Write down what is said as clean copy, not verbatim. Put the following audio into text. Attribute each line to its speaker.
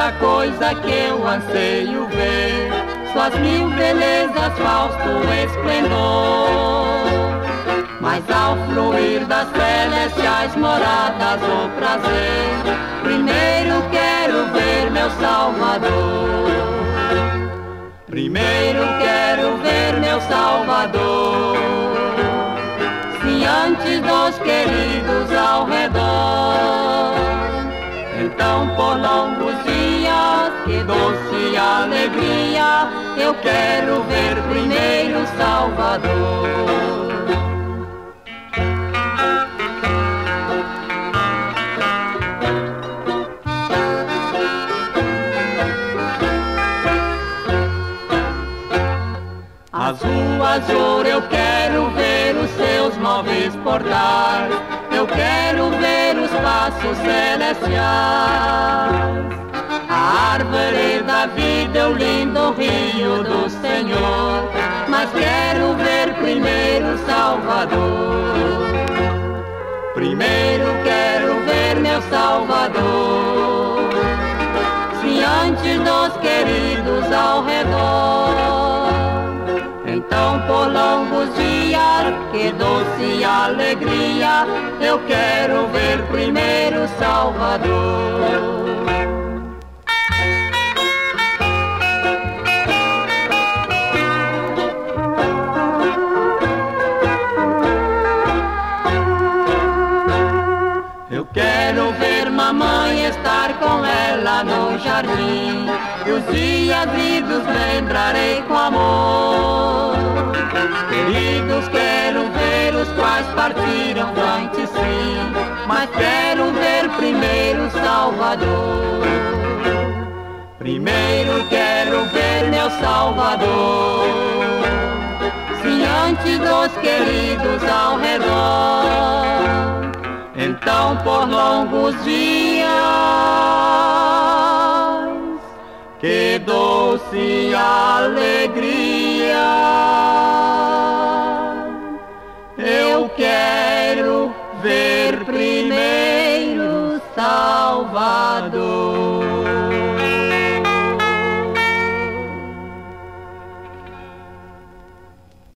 Speaker 1: única coisa que eu anseio ver, suas mil belezas, fausto esplendor. Mas ao fluir das celestiais moradas o prazer, primeiro quero ver meu Salvador. Primeiro quero ver meu Salvador. Se antes dos queridos ao redor, então por longos dias, que doce alegria, eu quero ver primeiro Salvador. As ruas de ouro eu quero ver os seus móveis portais, eu quero ver os passos celestiais. A árvore da vida é o lindo rio do Senhor, mas quero ver primeiro Salvador. Primeiro quero ver meu Salvador. Se antes dos queridos ao redor, então por longos dias, que doce alegria, eu quero ver primeiro Salvador. Eu quero ver mamãe, estar com ela no jardim, e os dias idos lembrarei com amor. Queridos, quero ver os quais partiram antes sim, mas quero ver primeiro Salvador. Primeiro quero ver meu Salvador. Se antes dos queridos ao redor, então por longos dias, que doce alegria, eu quero ver primeiro Salvador.